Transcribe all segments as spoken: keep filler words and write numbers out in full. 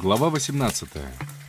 Глава восемнадцатая.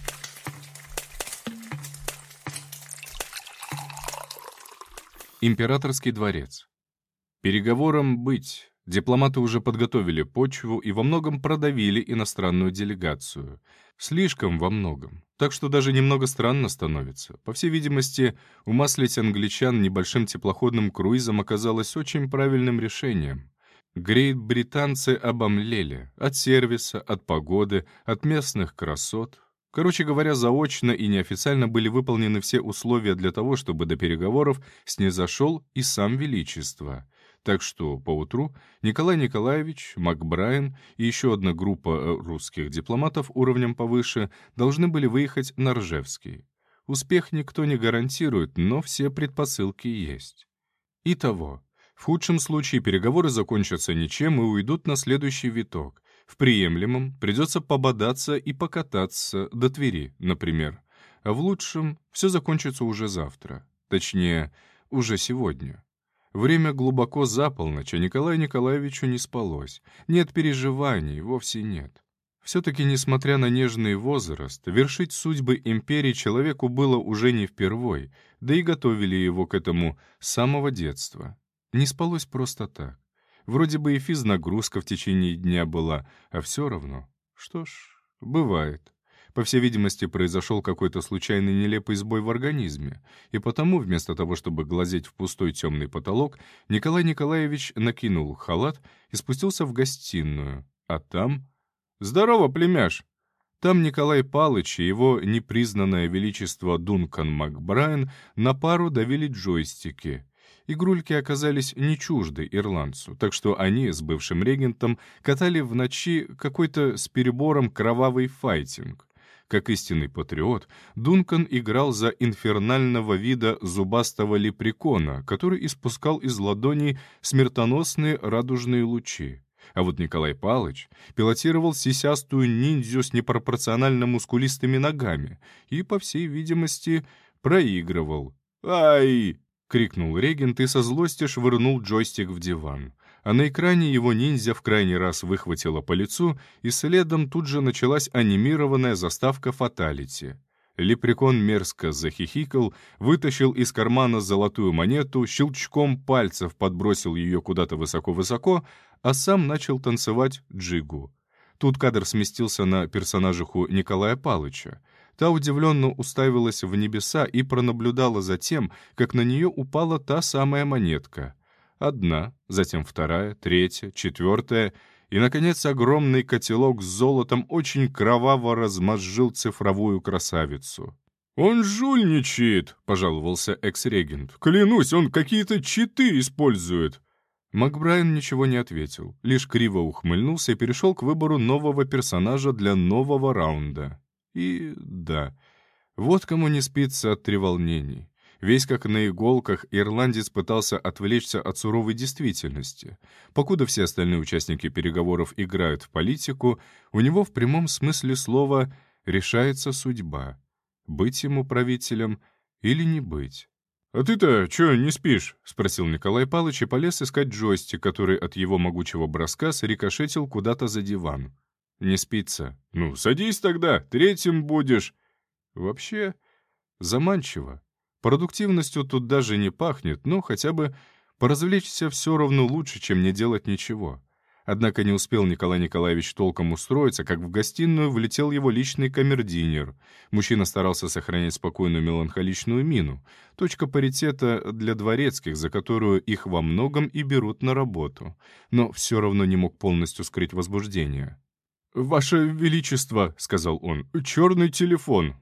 Императорский дворец. Переговорам быть. Дипломаты уже подготовили почву и во многом продавили иностранную делегацию. Слишком во многом. Так что даже немного странно становится. По всей видимости, умаслить англичан небольшим теплоходным круизом оказалось очень правильным решением. Грейт-британцы обомлели. От сервиса, от погоды, от местных красот. Короче говоря, заочно и неофициально были выполнены все условия для того, чтобы до переговоров снизошел и сам Величество. Так что поутру Николай Николаевич, МакБрайан и еще одна группа русских дипломатов уровнем повыше должны были выехать на Ржевский. Успех никто не гарантирует, но все предпосылки есть. Итого, в худшем случае переговоры закончатся ничем и уйдут на следующий виток. В приемлемом придется пободаться и покататься до Твери, например. А в лучшем все закончится уже завтра. Точнее, уже сегодня. Время глубоко за полночь, а Николаю Николаевичу не спалось. Нет переживаний, вовсе нет. Все-таки, несмотря на нежный возраст, вершить судьбы империи человеку было уже не впервой, да и готовили его к этому с самого детства. Не спалось просто так. Вроде бы и физнагрузка в течение дня была, а все равно. Что ж, бывает. По всей видимости, произошел какой-то случайный нелепый сбой в организме, и потому, вместо того, чтобы глазеть в пустой темный потолок, Николай Николаевич накинул халат и спустился в гостиную, а там... «Здорово, племяш!» Там Николай Палыч и его непризнанное величество Дункан МакБрайан на пару давили джойстики. Игрульки оказались не чужды ирландцу, так что они с бывшим регентом катали в ночи какой-то с перебором кровавый файтинг. Как истинный патриот, Дункан играл за инфернального вида зубастого лепрекона, который испускал из ладоней смертоносные радужные лучи. А вот Николай Палыч пилотировал сисястую ниндзю с непропорционально мускулистыми ногами и, по всей видимости, проигрывал. «Ай!» — крикнул регент и со злости швырнул джойстик в диван. А на экране его ниндзя в крайний раз выхватила по лицу, и следом тут же началась анимированная заставка «Фаталити». Лепрекон мерзко захихикал, вытащил из кармана золотую монету, щелчком пальцев подбросил ее куда-то высоко-высоко, а сам начал танцевать джигу. Тут кадр сместился на персонажиху Николая Палыча. Та удивленно уставилась в небеса и пронаблюдала за тем, как на нее упала та самая монетка. Одна, затем вторая, третья, четвертая, и, наконец, огромный котелок с золотом очень кроваво размозжил цифровую красавицу. «Он жульничает», — пожаловался экс-регент. «Клянусь, он какие-то читы использует». МакБрайан ничего не ответил, лишь криво ухмыльнулся и перешел к выбору нового персонажа для нового раунда. И да, вот кому не спится от треволнений. Весь как на иголках, ирландец пытался отвлечься от суровой действительности. Покуда все остальные участники переговоров играют в политику, у него в прямом смысле слова решается судьба. Быть ему правителем или не быть. «А ты-то чё не спишь?» — спросил Николай Палыч и полез искать джойстик, который от его могучего броска срикошетил куда-то за диван. «Не спится». «Ну, садись тогда, третьим будешь». Вообще, заманчиво. Продуктивностью тут даже не пахнет, но хотя бы поразвлечься все равно лучше, чем не делать ничего. Однако не успел Николай Николаевич толком устроиться, как в гостиную влетел его личный камердинер. Мужчина старался сохранять спокойную меланхоличную мину. Точка паритета для дворецких, за которую их во многом и берут на работу. Но все равно не мог полностью скрыть возбуждение. «Ваше Величество», — сказал он, — «черный телефон».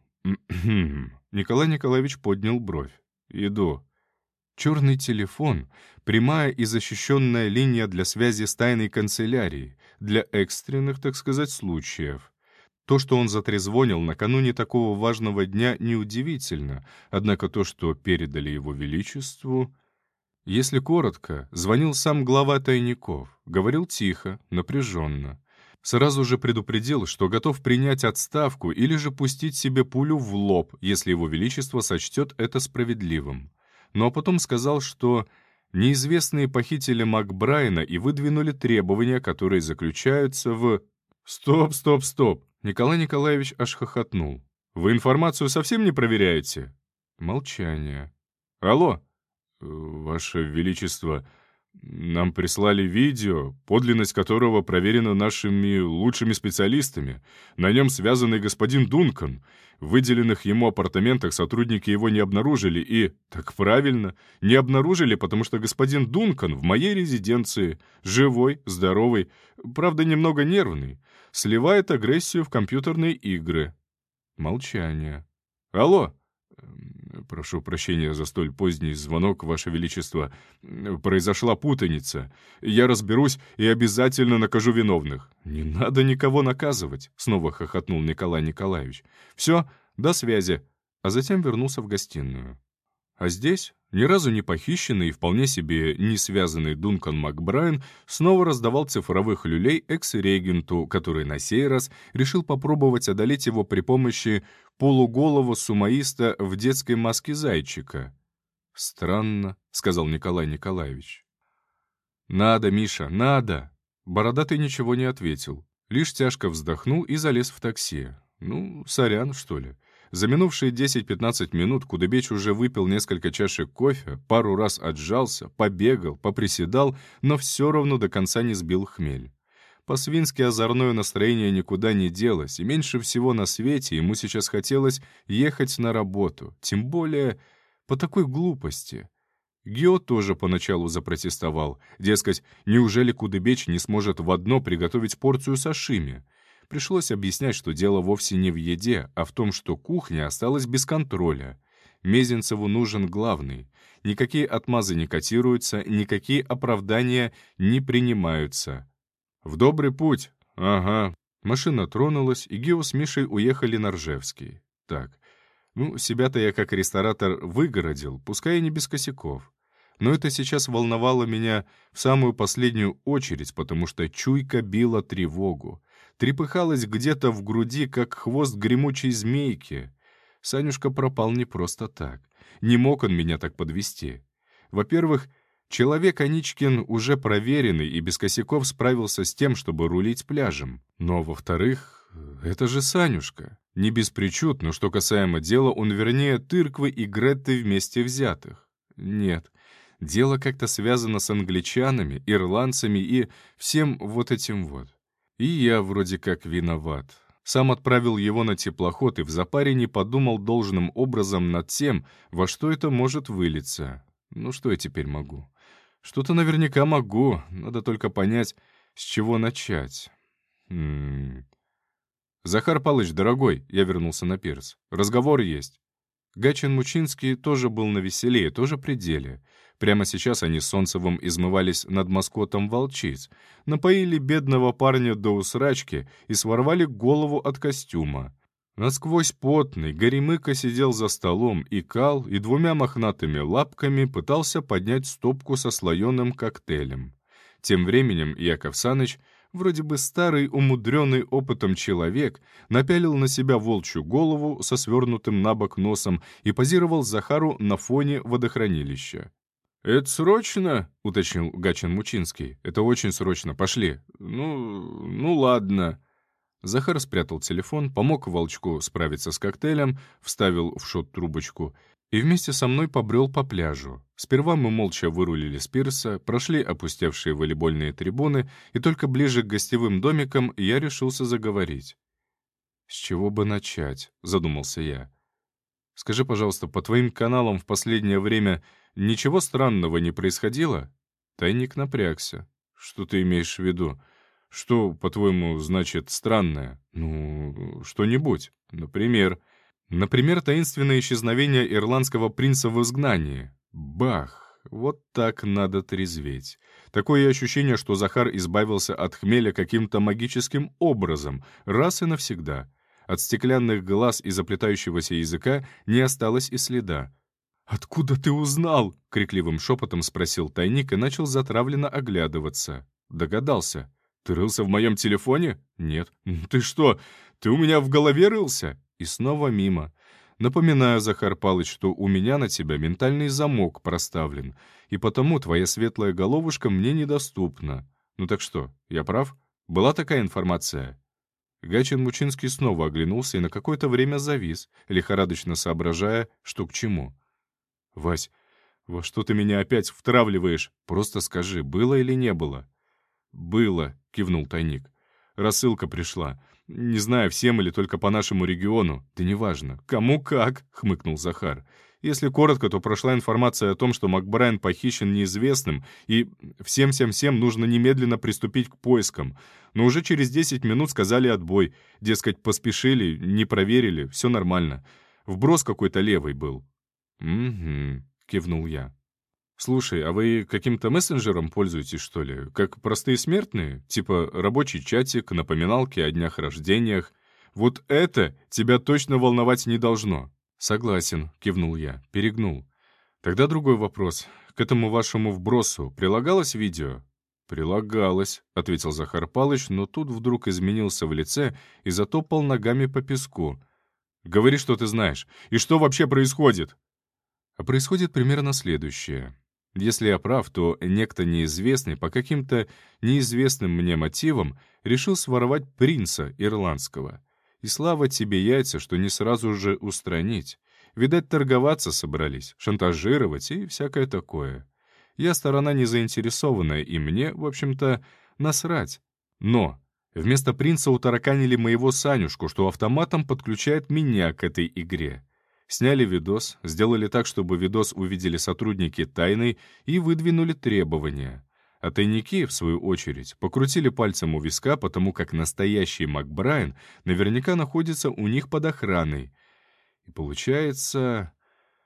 Николай Николаевич поднял бровь. «Иду». Черный телефон — прямая и защищенная линия для связи с тайной канцелярией, для экстренных, так сказать, случаев. То, что он затрезвонил накануне такого важного дня, неудивительно, однако то, что передали его величеству... Если коротко, звонил сам глава тайников, говорил тихо, напряженно. Сразу же предупредил, что готов принять отставку или же пустить себе пулю в лоб, если его величество сочтет это справедливым. Но потом сказал, что неизвестные похитили МакБрайана и выдвинули требования, которые заключаются в... «Стоп, стоп, стоп!» Николай Николаевич аж хохотнул. «Вы информацию совсем не проверяете?» Молчание. «Алло, Ваше Величество, нам прислали видео, подлинность которого проверена нашими лучшими специалистами. На нем связанный господин Дункан. В выделенных ему апартаментах сотрудники его не обнаружили и, так правильно, не обнаружили, потому что господин Дункан в моей резиденции, живой, здоровый, правда, немного нервный, сливает агрессию в компьютерные игры». Молчание. «Алло, прошу прощения за столь поздний звонок, Ваше Величество. Произошла путаница. Я разберусь и обязательно накажу виновных». «Не надо никого наказывать», — снова хохотнул Николай Николаевич. «Все, до связи». А затем вернулся в гостиную. А здесь, ни разу не похищенный и вполне себе не связанный Дункан Макбрайан снова раздавал цифровых люлей экс-регенту, который на сей раз решил попробовать одолеть его при помощи полуголого сумоиста в детской маске зайчика. «Странно», — сказал Николай Николаевич. «Надо, Миша, надо!» Бородатый ничего не ответил, лишь тяжко вздохнул и залез в такси. Ну, сорян, что ли. За минувшие десять-пятнадцать минут Кудыбеч уже выпил несколько чашек кофе, пару раз отжался, побегал, поприседал, но все равно до конца не сбил хмель. По-свински озорное настроение никуда не делось, и меньше всего на свете ему сейчас хотелось ехать на работу, тем более по такой глупости. Гео тоже поначалу запротестовал, дескать, неужели Кудыбеч не сможет в одно приготовить порцию сашими? Пришлось объяснять, что дело вовсе не в еде, а в том, что кухня осталась без контроля. Мезенцеву нужен главный. Никакие отмазы не котируются, никакие оправдания не принимаются. «В добрый путь!» «Ага». Машина тронулась, и Гео с Мишей уехали на Ржевский. Так, ну, себя-то я как ресторатор выгородил, пускай и не без косяков. Но это сейчас волновало меня в самую последнюю очередь, потому что чуйка била тревогу. Трепыхалась где-то в груди, как хвост гремучей змейки. Санюшка пропал не просто так. Не мог он меня так подвести. Во-первых, человек Аничкин уже проверенный и без косяков справился с тем, чтобы рулить пляжем. Но, во-вторых, это же Санюшка. Не без причуд, но что касаемо дела, он вернее Тырквы и Гретты вместе взятых. Нет, дело как-то связано с англичанами, ирландцами и всем вот этим вот. И я вроде как виноват. Сам отправил его на теплоход и в запаре не подумал должным образом над тем, во что это может вылиться. Ну что я теперь могу? Что-то наверняка могу, надо только понять, с чего начать. М-м. «Захар Палыч, дорогой», — я вернулся на пирс, — «разговор есть». Гачин Мучинский тоже был навеселее, тоже при деле. Прямо сейчас они с Солнцевым измывались над маскотом волчиц, напоили бедного парня до усрачки и сворвали голову от костюма. Насквозь потный Горемыка сидел за столом, икал и двумя мохнатыми лапками пытался поднять стопку со слоеным коктейлем. Тем временем Яков Саныч, вроде бы старый, умудренный опытом человек, напялил на себя волчью голову со свернутым на бок носом и позировал Захару на фоне водохранилища. «Это срочно?» — уточнил Гачин Мучинский. «Это очень срочно. Пошли». «Ну, ну ладно». Захар спрятал телефон, помог волчку справиться с коктейлем, вставил в шот трубочку и вместе со мной побрел по пляжу. Сперва мы молча вырулили с пирса, прошли опустевшие волейбольные трибуны, и только ближе к гостевым домикам я решился заговорить. «С чего бы начать?» — задумался я. «Скажи, пожалуйста, по твоим каналам в последнее время ничего странного не происходило?» Тайник напрягся. «Что ты имеешь в виду? Что, по-твоему, значит странное? Ну, что-нибудь. Например...» Например, таинственное исчезновение ирландского принца в изгнании. Бах! Вот так надо трезветь. Такое ощущение, что Захар избавился от хмеля каким-то магическим образом, раз и навсегда. От стеклянных глаз и заплетающегося языка не осталось и следа. «Откуда ты узнал?» — крикливым шепотом спросил тайник и начал затравленно оглядываться. Догадался. «Ты рылся в моем телефоне?» «Нет». «Ты что, ты у меня в голове рылся?» И снова мимо. «Напоминаю, Захар Палыч, что у меня на тебя ментальный замок проставлен, и потому твоя светлая головушка мне недоступна. Ну так что, я прав? Была такая информация?» Гачин Мучинский снова оглянулся и на какое-то время завис, лихорадочно соображая, что к чему. «Вась, во что ты меня опять втравливаешь? Просто скажи, было или не было?» «Было», — кивнул тайник. «Рассылка пришла. Не знаю, всем или только по нашему региону. Да неважно. Кому как», — хмыкнул Захар. «Если коротко, то прошла информация о том, что МакБрайан похищен неизвестным, и всем-всем-всем нужно немедленно приступить к поискам. Но уже через десять минут сказали отбой. Дескать, поспешили, не проверили, все нормально. Вброс какой-то левый был». «Угу», — кивнул я. «Слушай, а вы каким-то мессенджером пользуетесь, что ли? Как простые смертные? Типа рабочий чатик, напоминалки о днях рождениях? Вот это тебя точно волновать не должно». «Согласен», — кивнул я, перегнул. «Тогда другой вопрос. К этому вашему вбросу прилагалось видео?» «Прилагалось», — ответил Захар Палыч, но тут вдруг изменился в лице и затопал ногами по песку. «Говори, что ты знаешь. И что вообще происходит?» А происходит примерно следующее. Если я прав, то некто неизвестный по каким-то неизвестным мне мотивам решил своровать принца ирландского. И слава тебе, яйца, что не сразу же устранить. Видать, торговаться собрались, шантажировать и всякое такое. Я сторона не заинтересованная, и мне, в общем-то, насрать. Но вместо принца утараканили моего Санюшку, что автоматом подключает меня к этой игре. Сняли видос, сделали так, чтобы видос увидели сотрудники тайной и выдвинули требования. А тайники, в свою очередь, покрутили пальцем у виска, потому как настоящий МакБрайан наверняка находится у них под охраной. И получается...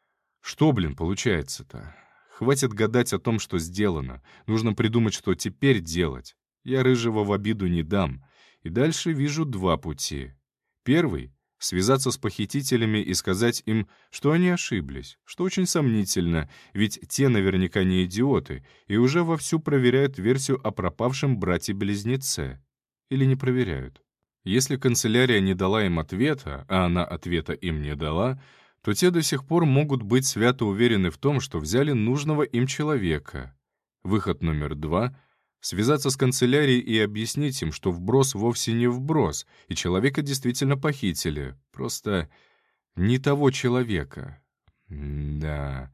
Что, блин, получается-то? Хватит гадать о том, что сделано. Нужно придумать, что теперь делать. Я Рыжего в обиду не дам. И дальше вижу два пути. Первый — связаться с похитителями и сказать им, что они ошиблись, что очень сомнительно, ведь те наверняка не идиоты и уже вовсю проверяют версию о пропавшем брате-близнеце. Или не проверяют. Если канцелярия не дала им ответа, а она ответа им не дала, то те до сих пор могут быть свято уверены в том, что взяли нужного им человека. Выход номер два — связаться с канцелярией и объяснить им, что вброс вовсе не вброс, и человека действительно похитили. Просто не того человека. Да.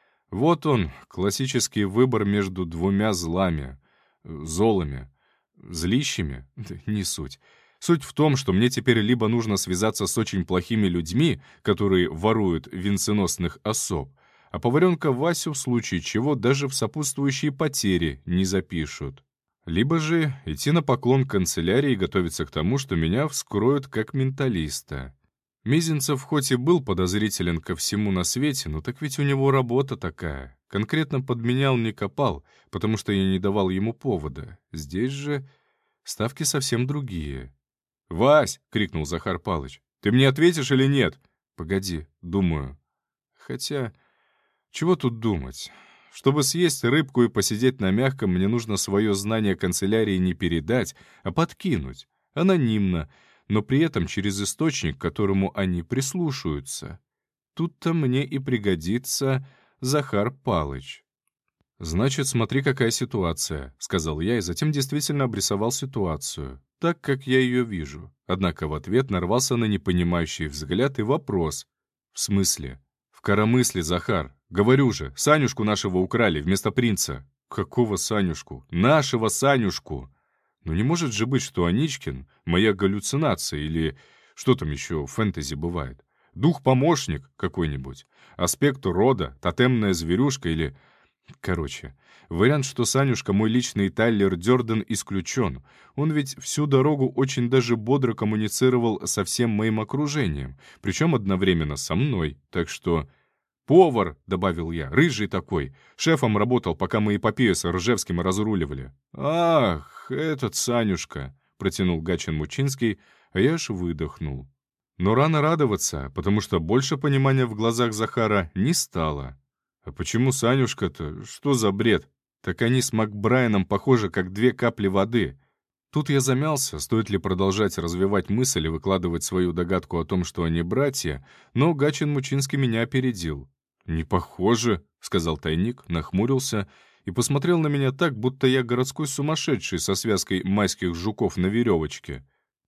Вот он, классический выбор между двумя злами. Золами. Злищами? Не суть. Суть в том, что мне теперь либо нужно связаться с очень плохими людьми, которые воруют венценосных особ, а поваренка Васю в случае чего даже в сопутствующие потери не запишут. Либо же идти на поклон к канцелярии и готовиться к тому, что меня вскроют как менталиста. Мизинцев хоть и был подозрителен ко всему на свете, но так ведь у него работа такая. Конкретно подменял, не копал, потому что я не давал ему повода. Здесь же ставки совсем другие. «Вась!» — крикнул Захар Палыч. «Ты мне ответишь или нет?» «Погоди, думаю. Хотя... Чего тут думать? Чтобы съесть рыбку и посидеть на мягком, мне нужно свое знание канцелярии не передать, а подкинуть, анонимно, но при этом через источник, к которому они прислушаются. Тут-то мне и пригодится Захар Палыч. «Значит, смотри, какая ситуация», — сказал я, и затем действительно обрисовал ситуацию, так, как я ее вижу. Однако в ответ нарвался на непонимающий взгляд и вопрос. «В смысле?» «В коромысле, Захар. Говорю же, Санюшку нашего украли вместо принца». «Какого Санюшку? Нашего Санюшку!» «Ну не может же быть, что Аничкин — моя галлюцинация или что там еще в фэнтези бывает? Дух-помощник какой-нибудь, аспект рода, тотемная зверюшка или...» Короче, вариант, что Санюшка мой личный Тайлер Дёрден, исключен. Он ведь всю дорогу очень даже бодро коммуницировал со всем моим окружением, причем одновременно со мной, так что... «Повар», — добавил я, — «рыжий такой. Шефом работал, пока мы эпопею с Ржевским разруливали». «Ах, этот Санюшка», — протянул Гачин Мучинский, а я аж выдохнул. Но рано радоваться, потому что больше понимания в глазах Захара не стало. «А почему Санюшка-то? Что за бред? Так они с МакБрайаном похожи, как две капли воды». Тут я замялся, стоит ли продолжать развивать мысль и выкладывать свою догадку о том, что они братья, но Гачин Мучинский меня опередил. «Не похоже», — сказал тайник, нахмурился и посмотрел на меня так, будто я городской сумасшедший со связкой майских жуков на веревочке.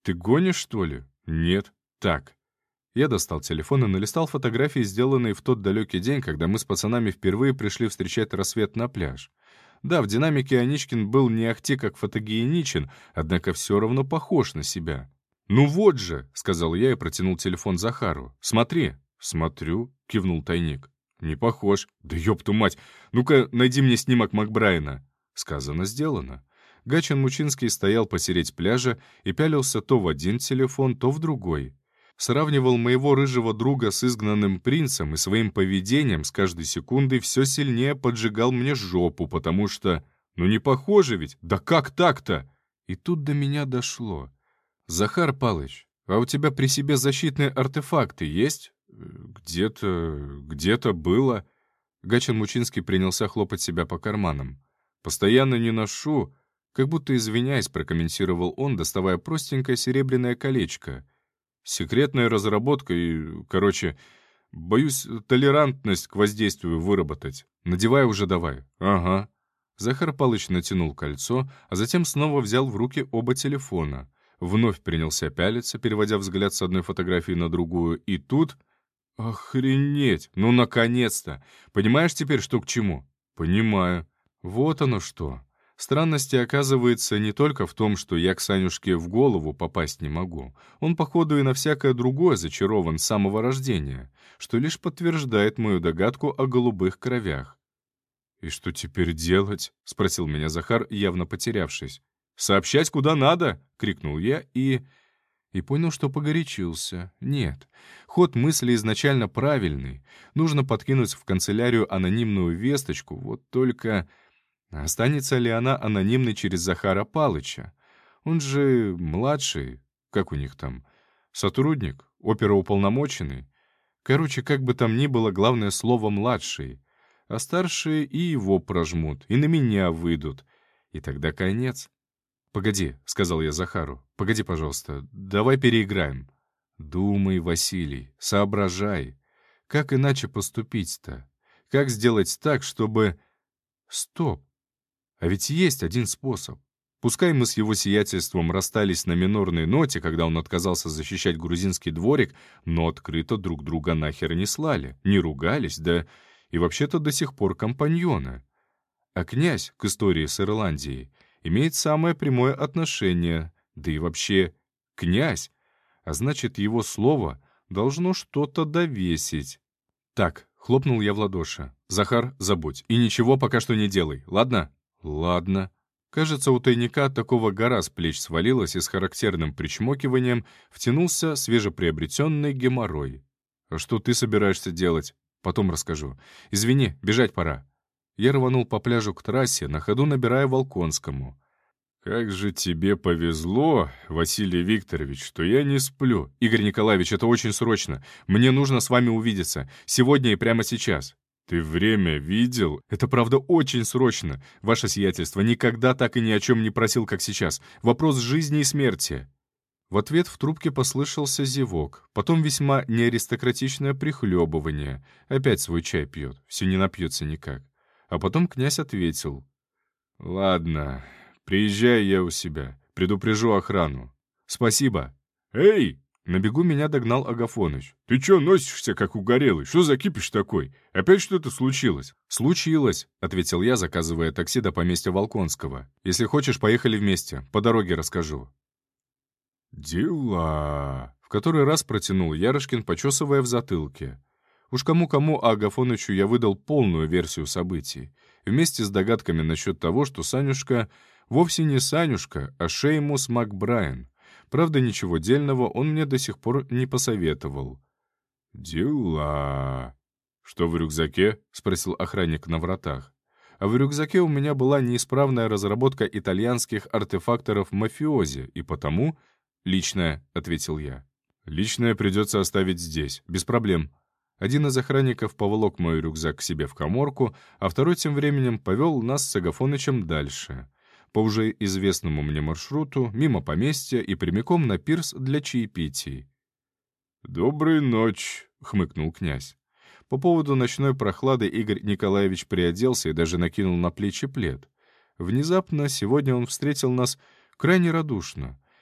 Ты гонишь, что ли? Нет. Так. Я достал телефон и налистал фотографии, сделанные в тот далекий день, когда мы с пацанами впервые пришли встречать рассвет на пляж. Да, в динамике Аничкин был не ахти как фотогеничен, однако все равно похож на себя. «Ну вот же», — сказал я и протянул телефон Захару. «Смотри». «Смотрю», — кивнул тайник. «Не похож». «Да ёпту мать! Ну-ка, найди мне снимок Макбрайна». Сказано, сделано. Гачин Мучинский стоял посередь пляжа и пялился то в один телефон, то в другой. Сравнивал моего рыжего друга с изгнанным принцем и своим поведением с каждой секундой все сильнее поджигал мне жопу, потому что... Ну не похоже ведь! Да как так-то? И тут до меня дошло. «Захар Палыч, а у тебя при себе защитные артефакты есть?» «Где-то... где-то было...» Гачин Мучинский принялся хлопать себя по карманам. «Постоянно не ношу...» Как будто извиняясь, прокомментировал он, доставая простенькое серебряное колечко. «Секретная разработка и... короче, боюсь толерантность к воздействию выработать. Надевай уже давай». «Ага». Захар Палыч натянул кольцо, а затем снова взял в руки оба телефона. Вновь принялся пялиться, переводя взгляд с одной фотографии на другую, и тут... «Охренеть! Ну, наконец-то! Понимаешь теперь, что к чему?» «Понимаю. Вот оно что. Странности, оказывается, не только в том, что я к Санюшке в голову попасть не могу. Он, походу, и на всякое другое зачарован с самого рождения, что лишь подтверждает мою догадку о голубых кровях». «И что теперь делать?» — спросил меня Захар, явно потерявшись. «Сообщать куда надо!» — крикнул я и... И понял, что погорячился. Нет, ход мысли изначально правильный. Нужно подкинуть в канцелярию анонимную весточку, вот только... Останется ли она анонимной через Захара Палыча? Он же младший, как у них там, сотрудник, оперуполномоченный. Короче, как бы там ни было, главное слово «младший». А старшие и его прожмут, и на меня выйдут. И тогда конец. «Погоди», — сказал я Захару, — «погоди, пожалуйста, давай переиграем». «Думай, Василий, соображай. Как иначе поступить-то? Как сделать так, чтобы...» «Стоп! А ведь есть один способ. Пускай мы с его сиятельством расстались на минорной ноте, когда он отказался защищать грузинский дворик, но открыто друг друга нахер не слали, не ругались, да и вообще-то до сих пор компаньоны. А князь к истории с Ирландией имеет самое прямое отношение, да и вообще князь, а значит, его слово должно что-то довесить. Так, хлопнул я в ладоши. Захар, забудь, и ничего пока что не делай, ладно? Ладно. Кажется, у тайника от такого гора с плеч свалилась и с характерным причмокиванием втянулся свежеприобретенный геморрой. А что ты собираешься делать? Потом расскажу. Извини, бежать пора. Я рванул по пляжу к трассе, на ходу набирая Волконскому. «Как же тебе повезло, Василий Викторович, что я не сплю. Игорь Николаевич, это очень срочно. Мне нужно с вами увидеться. Сегодня и прямо сейчас». «Ты время видел?» «Это правда очень срочно. Ваше сиятельство никогда так и ни о чем не просил, как сейчас. Вопрос жизни и смерти». В ответ в трубке послышался зевок, потом весьма неаристократичное прихлебывание. Опять свой чай пьет, все не напьется никак. А потом князь ответил. «Ладно, приезжай я у себя, предупрежу охрану». «Спасибо». «Эй!» На бегу меня догнал Агафоныч. «Ты чё носишься, как угорелый? Что за кипиш такой? Опять что-то случилось?» «Случилось», — ответил я, заказывая такси до поместья Волконского. «Если хочешь, поехали вместе. По дороге расскажу». «Дела...» — в который раз протянул Ярышкин, почесывая в затылке. Уж кому-кому, а Агафонычу я выдал полную версию событий, вместе с догадками насчет того, что Санюшка вовсе не Санюшка, а Шеймус Макбрайн. Правда, ничего дельного он мне до сих пор не посоветовал. «Дела...» «Что в рюкзаке?» — спросил охранник на вратах. А в рюкзаке у меня была неисправная разработка итальянских артефакторов мафиози, и потому... «Личное», — ответил я. «Личное придется оставить здесь, без проблем». Один из охранников поволок мой рюкзак к себе в каморку, а второй тем временем повел нас с Агафонычем дальше. По уже известному мне маршруту, мимо поместья и прямиком на пирс для чаепитий. «Доброй ночи», — хмыкнул князь. По поводу ночной прохлады Игорь Николаевич приоделся и даже накинул на плечи плед. Внезапно сегодня он встретил нас крайне радушно.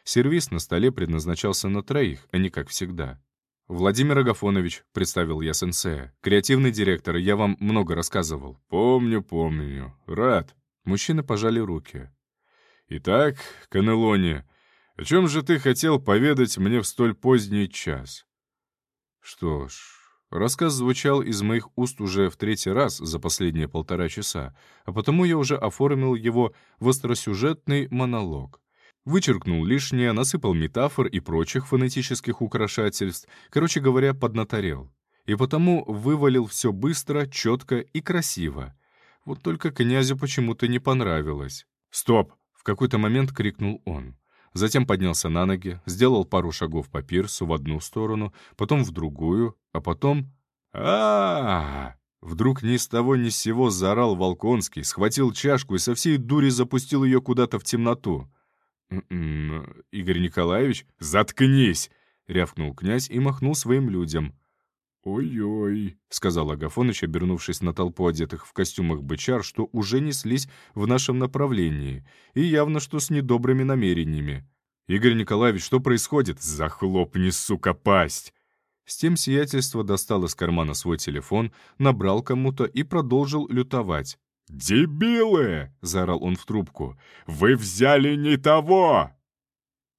Сервиз на столе предназначался на троих, а не как всегда. «Владимир Агафонович», — представил я сенсея, — «креативный директор, я вам много рассказывал». «Помню, помню. Рад». Мужчины пожали руки. «Итак, Канелони, о чем же ты хотел поведать мне в столь поздний час?» Что ж, рассказ звучал из моих уст уже в третий раз за последние полтора часа, а потому я уже оформил его в остросюжетный монолог. Вычеркнул лишнее, насыпал метафор и прочих фонетических украшательств, короче говоря, поднаторел. И потому вывалил все быстро, четко и красиво. Вот только князю почему-то не понравилось. «Стоп!» — в какой-то момент крикнул он. Затем поднялся на ноги, сделал пару шагов по пирсу в одну сторону, потом в другую, а потом... а, -а, -а Вдруг ни с того ни с сего заорал Волконский, схватил чашку и со всей дури запустил ее куда-то в темноту. «М-м, Игорь Николаевич, заткнись!» — рявкнул князь и махнул своим людям. «Ой-ой», — сказал Агафоныч, обернувшись на толпу одетых в костюмах бычар, что уже неслись в нашем направлении, и явно что с недобрыми намерениями. «Игорь Николаевич, что происходит? Захлопни, сука, пасть!» С тем сиятельство достал из кармана свой телефон, набрал кому-то и продолжил лютовать. «Дебилы!» — заорал он в трубку. «Вы взяли не того!»